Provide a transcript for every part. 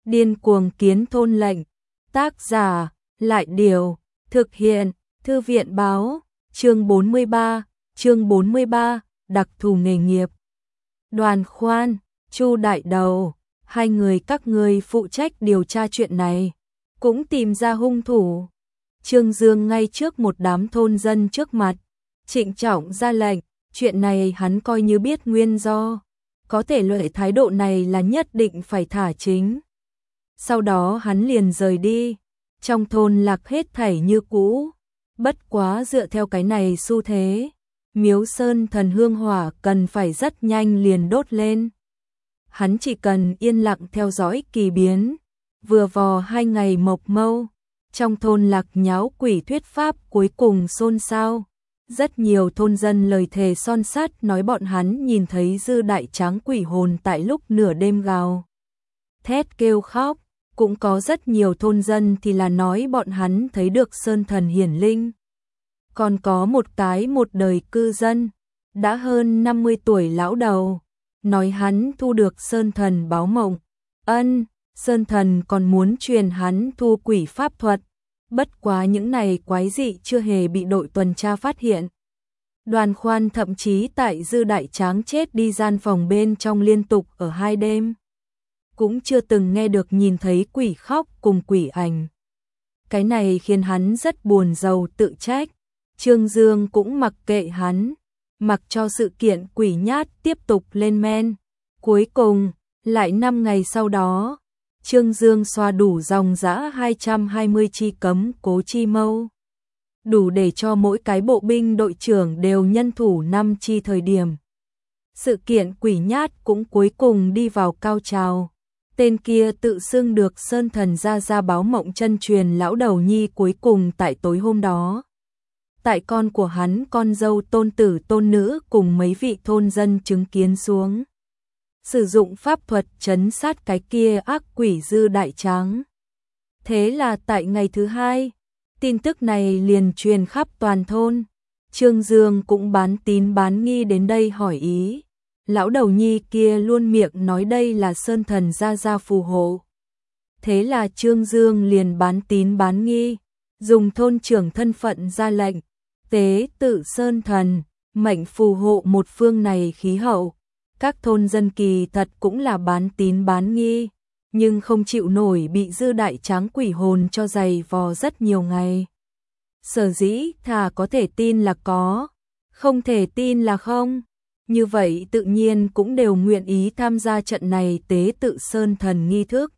Điên cuồng kiến thôn lệnh. Tác giả, Lại Điều. Thực hiện, Thư viện Báo. Chương 43, đặc thù nghề nghiệp. Đoàn Khoan, Chu Đại Đầu, hai người các ngươi phụ trách điều tra chuyện này, cũng tìm ra hung thủ. Trương Dương ngay trước một đám thôn dân trước mặt, trịnh trọng ra lệnh, chuyện này hắn coi như biết nguyên do, có thể loại thái độ này là nhất định phải thả chính. Sau đó hắn liền rời đi, trong thôn lạc hết thảy như cũ, bất quá dựa theo cái này xu thế, Miếu Sơn Thần hương hỏa cần phải rất nhanh liền đốt lên. Hắn chỉ cần yên lặng theo dõi kỳ biến, vừa vò 2 ngày mộc mâu, trong thôn lạc nháo quỷ thuyết pháp cuối cùng xôn xao. Rất nhiều thôn dân lời thề son sắt nói bọn hắn nhìn thấy dư đại tráng quỷ hồn tại lúc nửa đêm gào thét kêu khóc, cũng có rất nhiều thôn dân thì là nói bọn hắn thấy được sơn thần hiển linh. Còn có một cái một đời cư dân, đã hơn 50 tuổi lão đầu, nói hắn thu được sơn thần báo mộng, sơn thần còn muốn truyền hắn thu quỷ pháp thuật, bất quá những này quái dị chưa hề bị đội tuần tra phát hiện. Đoàn Khoan thậm chí tại dư đại tráng chết đi gian phòng bên trong liên tục ở 2 đêm, cũng chưa từng nghe được nhìn thấy quỷ khóc cùng quỷ ảnh. Cái này khiến hắn rất buồn rầu tự trách. Trương Dương cũng mặc kệ hắn, mặc cho sự kiện quỷ nhát tiếp tục lên men. Cuối cùng, lại 5 ngày sau đó, Trương Dương xoa đủ dòng dã 220 chi cấm cố chi mâu, đủ để cho mỗi cái bộ binh đội trưởng đều nhân thủ 5 chi thời điểm. Sự kiện quỷ nhát cũng cuối cùng đi vào cao trào. Tên kia tự xưng được sơn thần ra báo mộng chân truyền lão đầu nhi cuối cùng tại tối hôm đó, tại con của hắn con dâu tôn tử tôn nữ cùng mấy vị thôn dân chứng kiến xuống, sử dụng pháp thuật trấn sát cái kia ác quỷ dư đại tráng. Thế là tại ngày thứ 2, tin tức này liền truyền khắp toàn thôn. Trương Dương cũng bán tín bán nghi đến đây hỏi ý. Lão đầu nhi kia luôn miệng nói đây là sơn thần ra phù hộ. Thế là Trương Dương liền bán tín bán nghi, dùng thôn trưởng thân phận ra lệnh, tế tự sơn thần, mệnh phù hộ một phương này khí hậu. Các thôn dân kỳ thật cũng là bán tín bán nghi, nhưng không chịu nổi bị dư đại tráng quỷ hồn cho giày vò rất nhiều ngày. Sở dĩ thà có thể tin là có, không thể tin là không. Như vậy tự nhiên cũng đều nguyện ý tham gia trận này tế tự sơn thần nghi thức.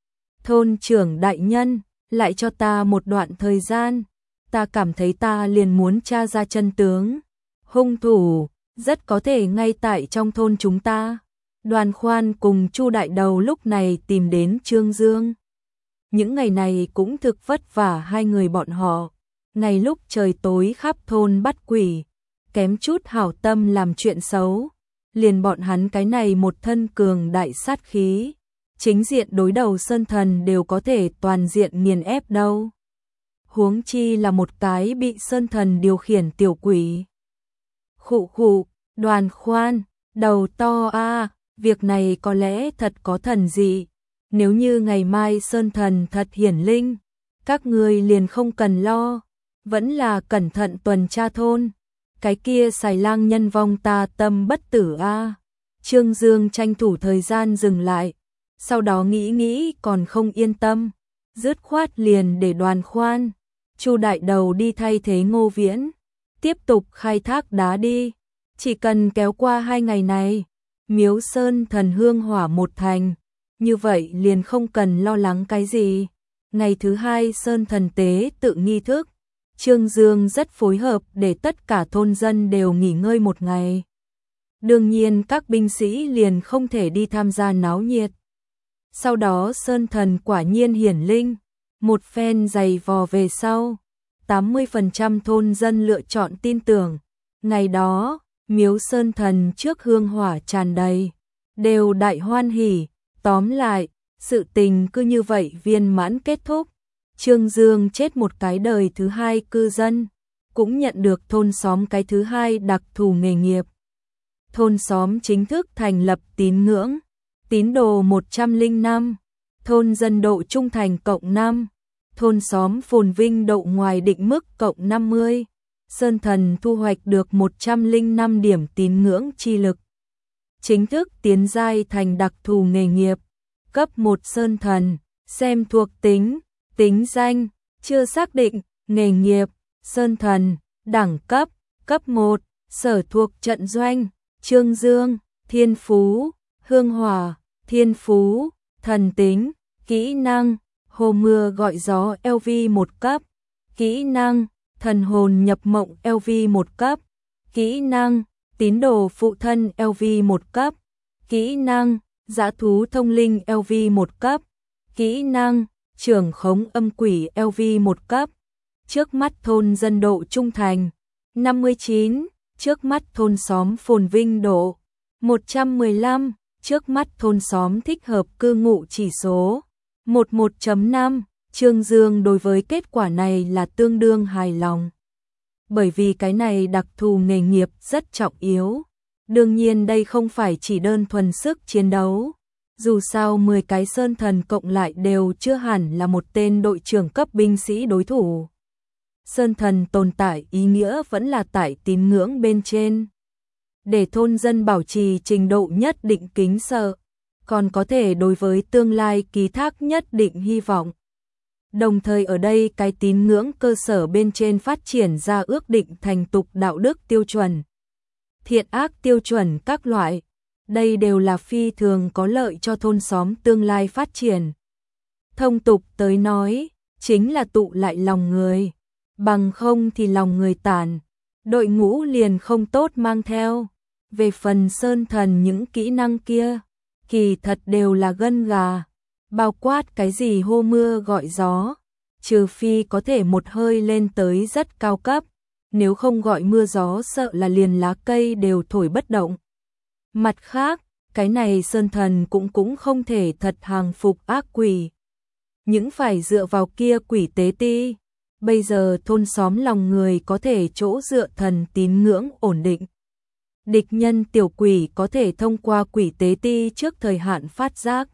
Thôn trưởng đại nhân, lại cho ta một đoạn thời gian, ta cảm thấy ta liền muốn tra ra chân tướng. Hung thủ rất có thể ngay tại trong thôn chúng ta. Đoàn Khoan cùng Chu Đại Đầu lúc này tìm đến Trương Dương. Những ngày này cũng thực vất vả hai người bọn họ. Ngày lúc trời tối khắp thôn bắt quỷ, kém chút hảo tâm làm chuyện xấu, liền bọn hắn cái này một thân cường đại sát khí, chính diện đối đầu sơn thần đều có thể toàn diện nghiền ép đâu. Huống chi là một cái bị sơn thần điều khiển tiểu quỷ. Khụ khụ, Đoàn Khoan, đầu to a, việc này có lẽ thật có thần dị. Nếu như ngày mai sơn thần thật hiển linh, các ngươi liền không cần lo, vẫn là cẩn thận tuần tra thôn. Cái kia xài lang nhân vong ta tâm bất tử a. Trương Dương tranh thủ thời gian dừng lại, sau đó nghĩ còn không yên tâm, dứt khoát liền để Đoàn Khoan, Chu Đại Đầu đi thay thế Ngô Viễn, tiếp tục khai thác đá đi. Chỉ cần kéo qua 2 ngày này, Miếu Sơn Thần hương hỏa một thành, như vậy liền không cần lo lắng cái gì. Ngày thứ 2 Sơn Thần tế tự nghi thức, Trương Dương rất phối hợp để tất cả thôn dân đều nghỉ ngơi một ngày. Đương nhiên các binh sĩ liền không thể đi tham gia náo nhiệt. Sau đó sơn thần quả nhiên hiển linh, một phen giày vò về sau, 80% thôn dân lựa chọn tin tưởng. Ngày đó, miếu sơn thần trước hương hỏa tràn đầy, đều đại hoan hỉ. Tóm lại, sự tình cứ như vậy viên mãn kết thúc. Trương Dương chết một cái đời thứ 2 cư dân, cũng nhận được thôn xóm cái thứ 2 đặc thù nghề nghiệp. Thôn xóm chính thức thành lập tín ngưỡng, tín đồ 105, thôn dân độ trung thành cộng 5, thôn xóm phồn vinh độ ngoài định mức cộng 50. Sơn Thần thu hoạch được 105 điểm tín ngưỡng chi lực. Chính thức tiến giai thành đặc thù nghề nghiệp. Cấp 1 Sơn Thần, xem thuộc tính, tính danh, chưa xác định, nghề nghiệp, Sơn Thần, đẳng cấp, cấp 1, sở thuộc trận doanh, Trương Dương, thiên phú, hương hỏa, thiên phú, thần tính, kỹ năng, hồ mưa gọi gió LV 1 cấp, kỹ năng, thần hồn nhập mộng LV 1 cấp, kỹ năng, tín đồ phụ thân LV 1 cấp, kỹ năng, dã thú thông linh LV 1 cấp, kỹ năng, trưởng khống âm quỷ LV 1 cấp. Trước mắt thôn dân độ trung thành 59, trước mắt thôn xóm phồn vinh độ 115, trước mắt thôn xóm thích hợp cư ngụ chỉ số 11.5. Trương Dương đối với kết quả này là tương đương hài lòng. Bởi vì cái này đặc thù nghề nghiệp rất trọng yếu. Đương nhiên đây không phải chỉ đơn thuần sức chiến đấu. Dù sao 10 cái Sơn Thần cộng lại đều chưa hẳn là một tên đội trưởng cấp binh sĩ đối thủ. Sơn Thần tồn tại ý nghĩa vẫn là tại tín ngưỡng bên trên. Để thôn dân bảo trì trình độ nhất định kính sợ, còn có thể đối với tương lai ký thác nhất định hy vọng. Đồng thời ở đây cái tín ngưỡng cơ sở bên trên phát triển ra ước định thành tục đạo đức tiêu chuẩn, thiện ác tiêu chuẩn các loại. Đây đều là phi thường có lợi cho thôn xóm tương lai phát triển. Thông tục tới nói, chính là tụ lại lòng người. Bằng không thì lòng người tản, đội ngũ liền không tốt mang theo. Về phần Sơn Thần những kỹ năng kia, kỳ thật đều là gân gà. Bao quát cái gì hô mưa gọi gió, trừ phi có thể một hơi lên tới rất cao cấp, nếu không gọi mưa gió sợ là liền lá cây đều thổi bất động. Mặt khác, cái này Sơn Thần cũng không thể thật hàng phục ác quỷ. Những phải dựa vào kia quỷ tế ti. Bây giờ thôn xóm lòng người có thể chỗ dựa thần tín ngưỡng ổn định. Địch nhân tiểu quỷ có thể thông qua quỷ tế ti trước thời hạn phát giác.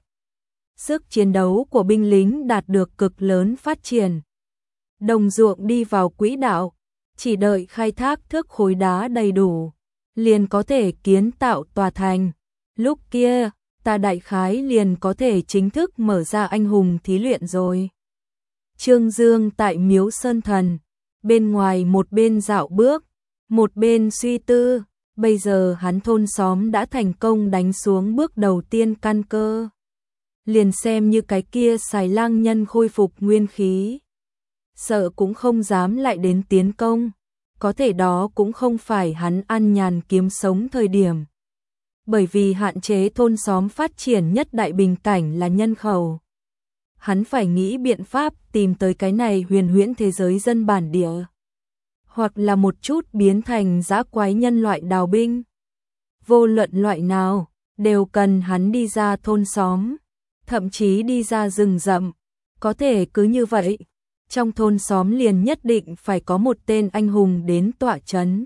Sức chiến đấu của binh lính đạt được cực lớn phát triển. Đồng ruộng đi vào quỹ đạo, chỉ đợi khai thác thước khối đá đầy đủ, liền có thể kiến tạo tòa thành. Lúc kia, ta đại khái liền có thể chính thức mở ra anh hùng thí luyện rồi. Trương Dương tại miếu Sơn Thần, bên ngoài một bên dạo bước, một bên suy tư, bây giờ hắn thôn xóm đã thành công đánh xuống bước đầu tiên căn cơ. Liền xem như cái kia xài lang nhân khôi phục nguyên khí. Sợ cũng không dám lại đến tiến công, có thể đó cũng không phải hắn ăn nhàn kiếm sống thời điểm. Bởi vì hạn chế thôn xóm phát triển nhất đại bình cảnh là nhân khẩu. Hắn phải nghĩ biện pháp tìm tới cái này huyền huyễn thế giới dân bản địa. Hoặc là một chút biến thành dã quái nhân loại đào binh. Vô luận loại nào, đều cần hắn đi ra thôn xóm, thậm chí đi ra rừng rậm. Có thể cứ như vậy, trong thôn xóm liền nhất định phải có một tên anh hùng đến tọa trấn.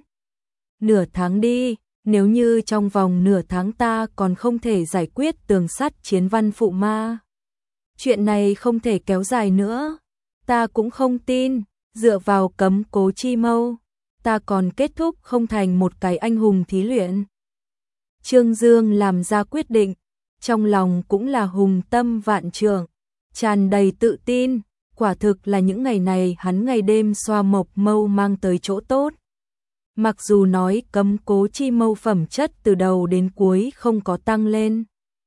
Nửa tháng đi, nếu như trong vòng nửa tháng ta còn không thể giải quyết tường sắt chiến văn phụ ma. Chuyện này không thể kéo dài nữa, ta cũng không tin, dựa vào cấm cố chi mâu, ta còn kết thúc không thành một cái anh hùng thí luyện. Trương Dương làm ra quyết định, trong lòng cũng là hùng tâm vạn trượng, tràn đầy tự tin, quả thực là những ngày này hắn ngày đêm xoa mộc mâu mang tới chỗ tốt. Mặc dù nói cấm cố chi mâu phẩm chất từ đầu đến cuối không có tăng lên,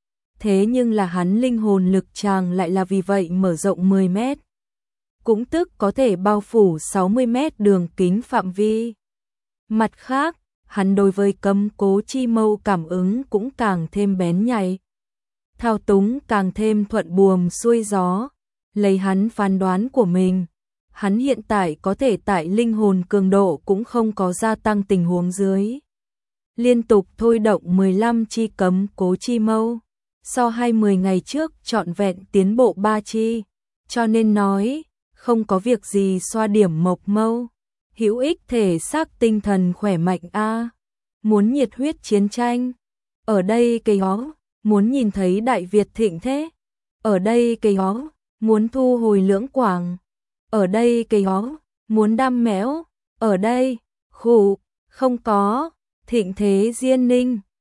thế nhưng là hắn linh hồn lực tràng lại là vì vậy mở rộng 10 mét. Cũng tức có thể bao phủ 60 mét đường kính phạm vi. Mặt khác, hắn đối với cấm cố chi mâu cảm ứng cũng càng thêm bén nhạy. Thao túng càng thêm thuận buồm xuôi gió. Lấy hắn phán đoán của mình, hắn hiện tại có thể tại linh hồn cường độ cũng không có gia tăng tình huống dưới. Liên tục thôi động 15 chi cấm cố chi mâu. So 20 ngày trước trọn vẹn tiến bộ 3 chi, cho nên nói, không có việc gì xoa điểm mộc mâu, hữu ích thể xác tinh thần khỏe mạnh a. Muốn nhiệt huyết chiến tranh, ở đây cây ó, muốn nhìn thấy Đại Việt thịnh thế, ở đây cây ó, muốn thu hồi Lưỡng Quảng, ở đây cây ó, muốn đăm mẽo, ở đây, khụ, không có, Thịnh Thế Diên Ninh.